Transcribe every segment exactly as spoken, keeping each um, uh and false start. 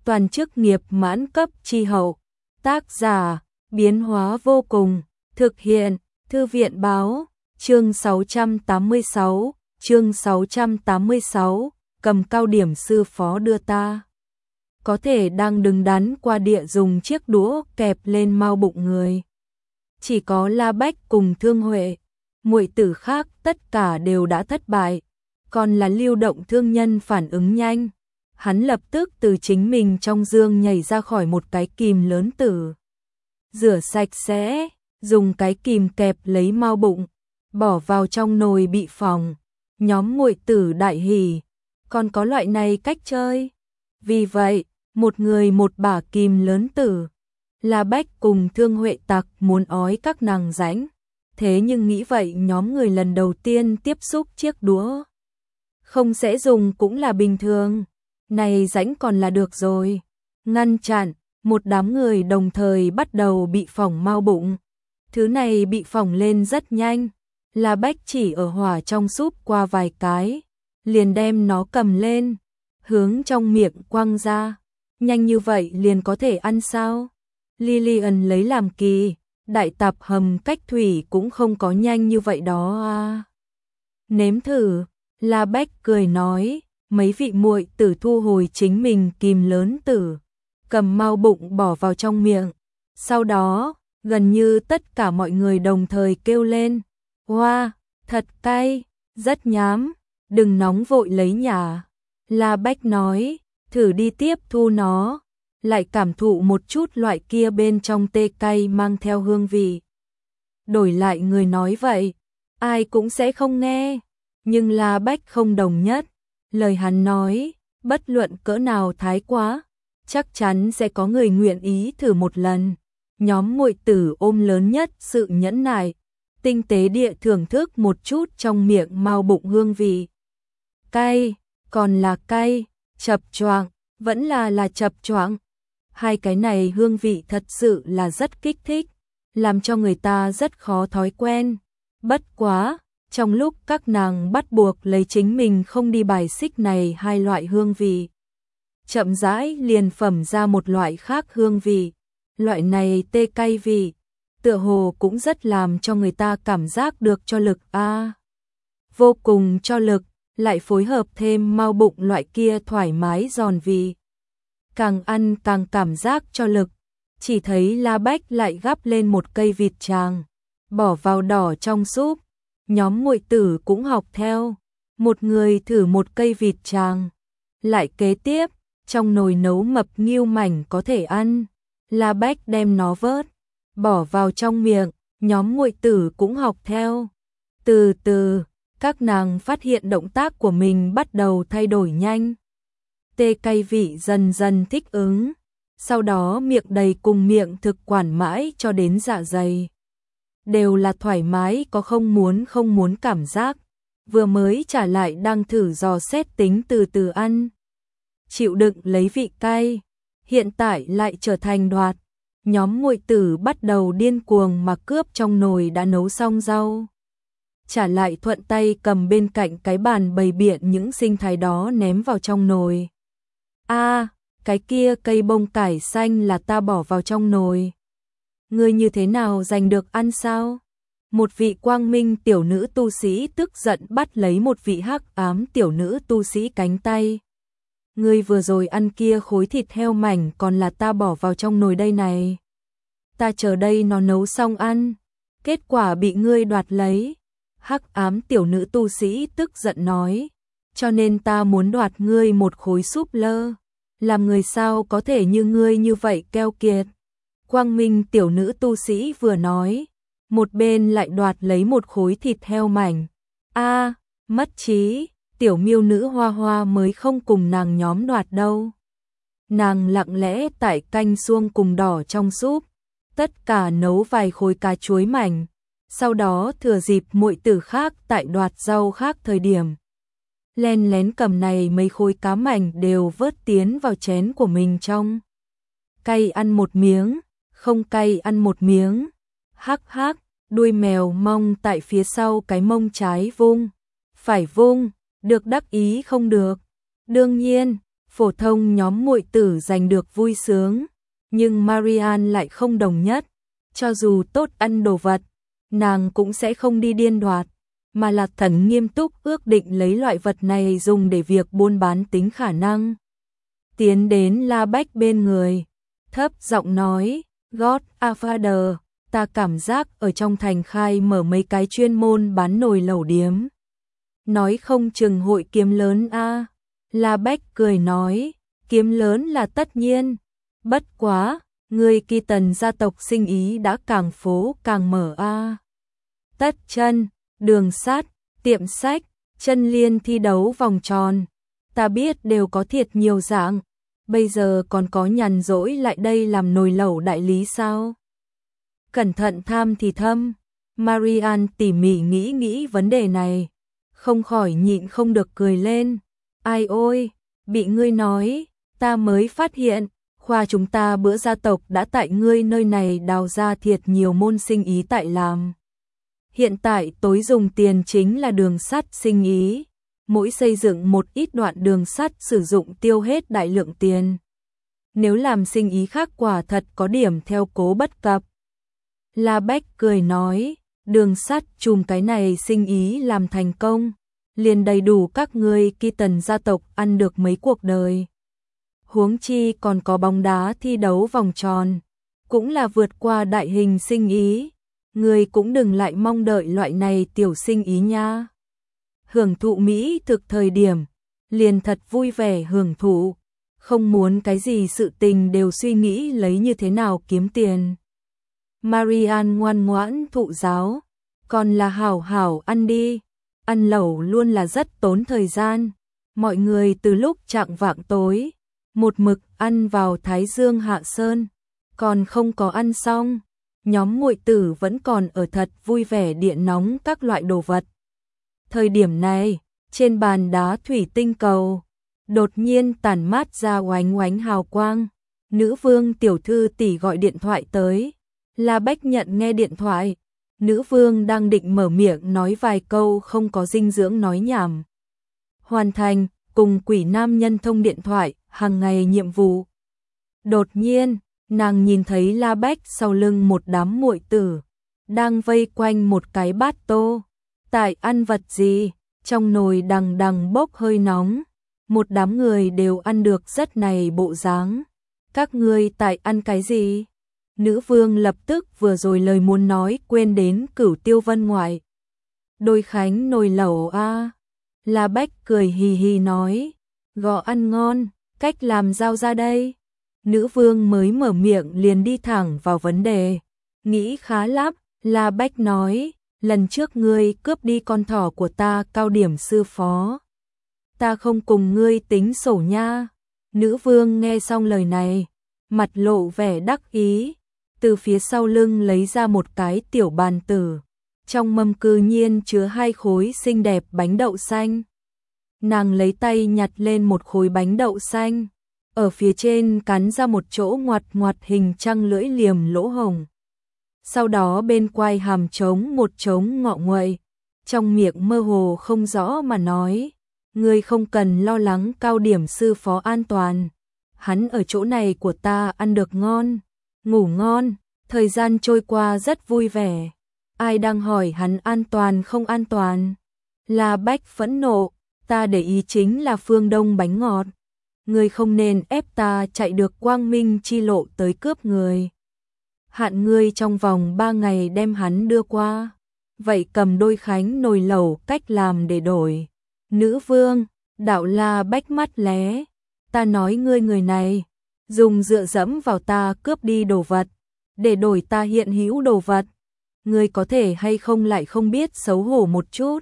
toàn chức nghiệp mãn cấp chi hậu. Tác giả, biến hóa vô cùng, thực hiện, thư viện báo, chương sáu trăm tám mươi sáu, chương sáu trăm tám mươi sáu, cầm cao điểm sư phó đưa ta. Có thể đang đứng đắn qua địa dùng chiếc đũa kẹp lên mao bụng người. Chỉ có La Bách cùng Thương Huệ, muội tử khác tất cả đều đã thất bại, còn là Lưu Động thương nhân phản ứng nhanh. Hắn lập tức từ chính mình trong giường nhảy ra khỏi một cái kìm lớn tử. Rửa sạch sẽ, dùng cái kìm kẹp lấy mao bụng, bỏ vào trong nồi bị phỏng. Nhóm muội tử đại hỉ, còn có loại này cách chơi. Vì vậy, một người một bả kìm lớn tử. La Bách cùng Thương Huệ tặc muốn ói các nàng rãnh. Thế nhưng nghĩ vậy nhóm người lần đầu tiên tiếp xúc chiếc đũa. Không sẽ dùng cũng là bình thường. Này rãnh còn là được rồi. Ngăn chặn, một đám người đồng thời bắt đầu bị phỏng mao bụng. Thứ này bị phỏng lên rất nhanh. La Bách chỉ ở hỏa trong súp qua vài cái, liền đem nó cầm lên, hướng trong miệng quăng ra. Nhanh như vậy liền có thể ăn sao? Lillian lấy làm kỳ, đại tạp hầm cách thủy cũng không có nhanh như vậy đó à. Nếm thử, La Bách cười nói, mấy vị muội tử thu hồi chính mình kìm lớn tử, cầm mao bụng bỏ vào trong miệng. Sau đó, gần như tất cả mọi người đồng thời kêu lên, wow, thật cay, rất nhám, đừng nóng vội lấy nhả. La Bách nói, thử đi tiếp thu nó, lại cảm thụ một chút loại kia bên trong tê cay mang theo hương vị. Đổi lại người nói vậy, ai cũng sẽ không nghe, nhưng La Bách không đồng nhất. Lời hắn nói, bất luận cỡ nào thái quá, chắc chắn sẽ có người nguyện ý thử một lần. Nhóm muội tử ôm lớn nhất sự nhẫn nại, tinh tế địa thưởng thức một chút trong miệng mao bụng hương vị. Cay, còn là cay, chập choạng, vẫn là là chập choạng. Hai cái này hương vị thật sự là rất kích thích, làm cho người ta rất khó thói quen. Bất quá, trong lúc các nàng bắt buộc lấy chính mình không đi bài xích này hai loại hương vị, chậm rãi liền phẩm ra một loại khác hương vị. Loại này tê cay vị, tựa hồ cũng rất làm cho người ta cảm giác được cho lực a, à, vô cùng cho lực, lại phối hợp thêm mao bụng loại kia thoải mái giòn vị. Càng ăn càng cảm giác cho lực. Chỉ thấy La Bách lại gắp lên một cây vịt tràng, bỏ vào đỏ trong súp. Nhóm muội tử cũng học theo, một người thử một cây vịt tràng, lại kế tiếp, trong nồi nấu mập nghêu mảnh có thể ăn. La Bách đem nó vớt, bỏ vào trong miệng, nhóm muội tử cũng học theo. Từ từ, các nàng phát hiện động tác của mình bắt đầu thay đổi nhanh. Tê cay vị dần dần thích ứng, sau đó miệng đầy cùng miệng thực quản mãi cho đến dạ dày. Đều là thoải mái có không muốn không muốn cảm giác, vừa mới trả lại đang thử dò xét tính từ từ ăn. Chịu đựng lấy vị cay, hiện tại lại trở thành đoạt. Nhóm muội tử bắt đầu điên cuồng mà cướp trong nồi đã nấu xong rau. Trả lại thuận tay cầm bên cạnh cái bàn bày biện những sinh thái đó ném vào trong nồi. A, à, cái kia cây bông cải xanh là ta bỏ vào trong nồi. Ngươi như thế nào giành được ăn sao? Một vị quang minh tiểu nữ tu sĩ tức giận bắt lấy một vị hắc ám tiểu nữ tu sĩ cánh tay. Ngươi vừa rồi ăn kia khối thịt heo mảnh còn là ta bỏ vào trong nồi đây này. Ta chờ đây nó nấu xong ăn, kết quả bị ngươi đoạt lấy. Hắc ám tiểu nữ tu sĩ tức giận nói, cho nên ta muốn đoạt ngươi một khối súp lơ. Làm người sao có thể như ngươi như vậy keo kiệt. Quang minh tiểu nữ tu sĩ vừa nói, một bên lại đoạt lấy một khối thịt heo mảnh. A, à, mất trí, tiểu miêu nữ Hoa Hoa mới không cùng nàng nhóm đoạt đâu. Nàng lặng lẽ tại canh xuông cùng đỏ trong súp, tất cả nấu vài khối cà chuối mảnh, sau đó thừa dịp muội tử khác tại đoạt rau khác thời điểm, len lén cầm này mấy khối cá mảnh đều vớt tiến vào chén của mình trong. Cay ăn một miếng, không cay ăn một miếng. Hắc hắc, đuôi mèo mong tại phía sau cái mông trái vung, phải vung, được đắc ý không được. Đương nhiên, phổ thông nhóm muội tử giành được vui sướng, nhưng Marianne lại không đồng nhất, cho dù tốt ăn đồ vật, nàng cũng sẽ không đi điên đoạt, mà là thần nghiêm túc ước định lấy loại vật này dùng để việc buôn bán tính khả năng. Tiến đến La Bách bên người, thấp giọng nói, God a Father, ta cảm giác ở trong thành khai mở mấy cái chuyên môn bán nồi lẩu điếm. Nói không chừng hội kiếm lớn a. La Bách cười nói, kiếm lớn là tất nhiên, bất quá, người Kỳ Tần gia tộc sinh ý đã càng phố càng mở a. Tất chân, đường sắt, tiệm sách, chân liên thi đấu vòng tròn, ta biết đều có thiệt nhiều dạng, bây giờ còn có nhàn rỗi lại đây làm nồi lẩu đại lý sao? Cẩn thận tham thì thâm, Marianne tỉ mỉ nghĩ nghĩ vấn đề này, không khỏi nhịn không được cười lên. Ai ôi, bị ngươi nói, ta mới phát hiện, khoa chúng ta bữa gia tộc đã tại ngươi nơi này đào ra thiệt nhiều môn sinh ý tại làm. Hiện tại tối dùng tiền chính là đường sắt sinh ý, mỗi xây dựng một ít đoạn đường sắt sử dụng tiêu hết đại lượng tiền. Nếu làm sinh ý khác quả thật có điểm theo cố bất cập. La Bách cười nói, đường sắt chùm cái này sinh ý làm thành công, liền đầy đủ các ngươi Kỳ Tần gia tộc ăn được mấy cuộc đời. Huống chi còn có bóng đá thi đấu vòng tròn, cũng là vượt qua đại hình sinh ý, ngươi cũng đừng lại mong đợi loại này tiểu sinh ý nha. Hưởng thụ mỹ thực thời điểm, liền thật vui vẻ hưởng thụ, không muốn cái gì sự tình đều suy nghĩ lấy như thế nào kiếm tiền. Marianne ngoan ngoãn thụ giáo, còn là hảo hảo ăn đi. Ăn lẩu luôn là rất tốn thời gian, mọi người từ lúc chạng vạng tối, một mực ăn vào Thái Dương hạ sơn, còn không có ăn xong, nhóm muội tử vẫn còn ở thật vui vẻ điện nóng các loại đồ vật. Thời điểm này, trên bàn đá thủy tinh cầu, đột nhiên tản mát ra oánh oánh hào quang, nữ vương tiểu thư tỷ gọi điện thoại tới, La Bách nhận nghe điện thoại. Nữ vương đang định mở miệng nói vài câu không có dinh dưỡng nói nhảm. Hoàn thành, cùng quỷ nam nhân thông điện thoại, hàng ngày nhiệm vụ. Đột nhiên, nàng nhìn thấy La Bách sau lưng một đám muội tử, đang vây quanh một cái bát tô. Tại ăn vật gì, trong nồi đằng đằng bốc hơi nóng, một đám người đều ăn được rất này bộ dáng. Các ngươi tại ăn cái gì? Nữ vương lập tức vừa rồi lời muốn nói quên đến Cửu Tiêu Vân ngoại. Đôi khánh nồi lẩu a. La Bách cười hì hì nói, gọ ăn ngon, cách làm giao ra đây. Nữ vương mới mở miệng liền đi thẳng vào vấn đề, nghĩ khá lắm. La Bách nói, lần trước ngươi cướp đi con thỏ của ta cao điểm sư phó, ta không cùng ngươi tính sổ nha. Nữ vương nghe xong lời này, mặt lộ vẻ đắc ý, từ phía sau lưng lấy ra một cái tiểu bàn tử, trong mâm cư nhiên chứa hai khối xinh đẹp bánh đậu xanh. Nàng lấy tay nhặt lên một khối bánh đậu xanh, ở phía trên cắn ra một chỗ ngoặt ngoặt hình trăng lưỡi liềm lỗ hồng. Sau đó bên quai hàm trống một trống ngọ nguậy, trong miệng mơ hồ không rõ mà nói, ngươi không cần lo lắng cao điểm sư phó an toàn, hắn ở chỗ này của ta ăn được ngon, ngủ ngon, thời gian trôi qua rất vui vẻ. Ai đang hỏi hắn an toàn không an toàn? La Bách phẫn nộ, ta để ý chính là phương Đông bánh ngọt. Ngươi không nên ép ta chạy được quang minh chi lộ tới cướp người. Hạn ngươi trong vòng ba ngày đem hắn đưa qua. Vậy cầm đôi khánh nồi lẩu cách làm để đổi. Nữ vương, đạo La Bách mắt lé. Ta nói ngươi người này, dùng dựa dẫm vào ta cướp đi đồ vật, để đổi ta hiện hữu đồ vật. Ngươi có thể hay không lại không biết xấu hổ một chút.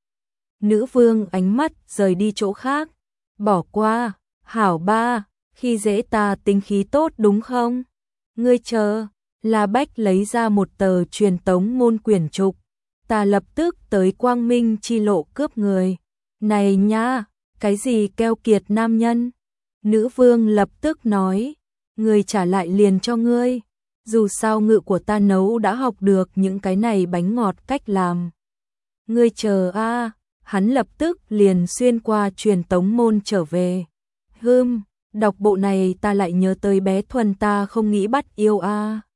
Nữ vương ánh mắt rời đi chỗ khác. Bỏ qua, hảo ba, khi dễ ta tính khí tốt đúng không? Ngươi chờ, La Bách lấy ra một tờ truyền tống môn quyển trục. Ta lập tức tới quang minh chi lộ cướp người. Này nha, cái gì keo kiệt nam nhân? Nữ vương lập tức nói, người trả lại liền cho ngươi. Dù sao ngự của ta nấu đã học được những cái này bánh ngọt cách làm. Ngươi chờ a, hắn lập tức liền xuyên qua truyền tống môn trở về. Hưm, đọc bộ này ta lại nhớ tới bé Thuần ta không nghĩ bắt yêu a.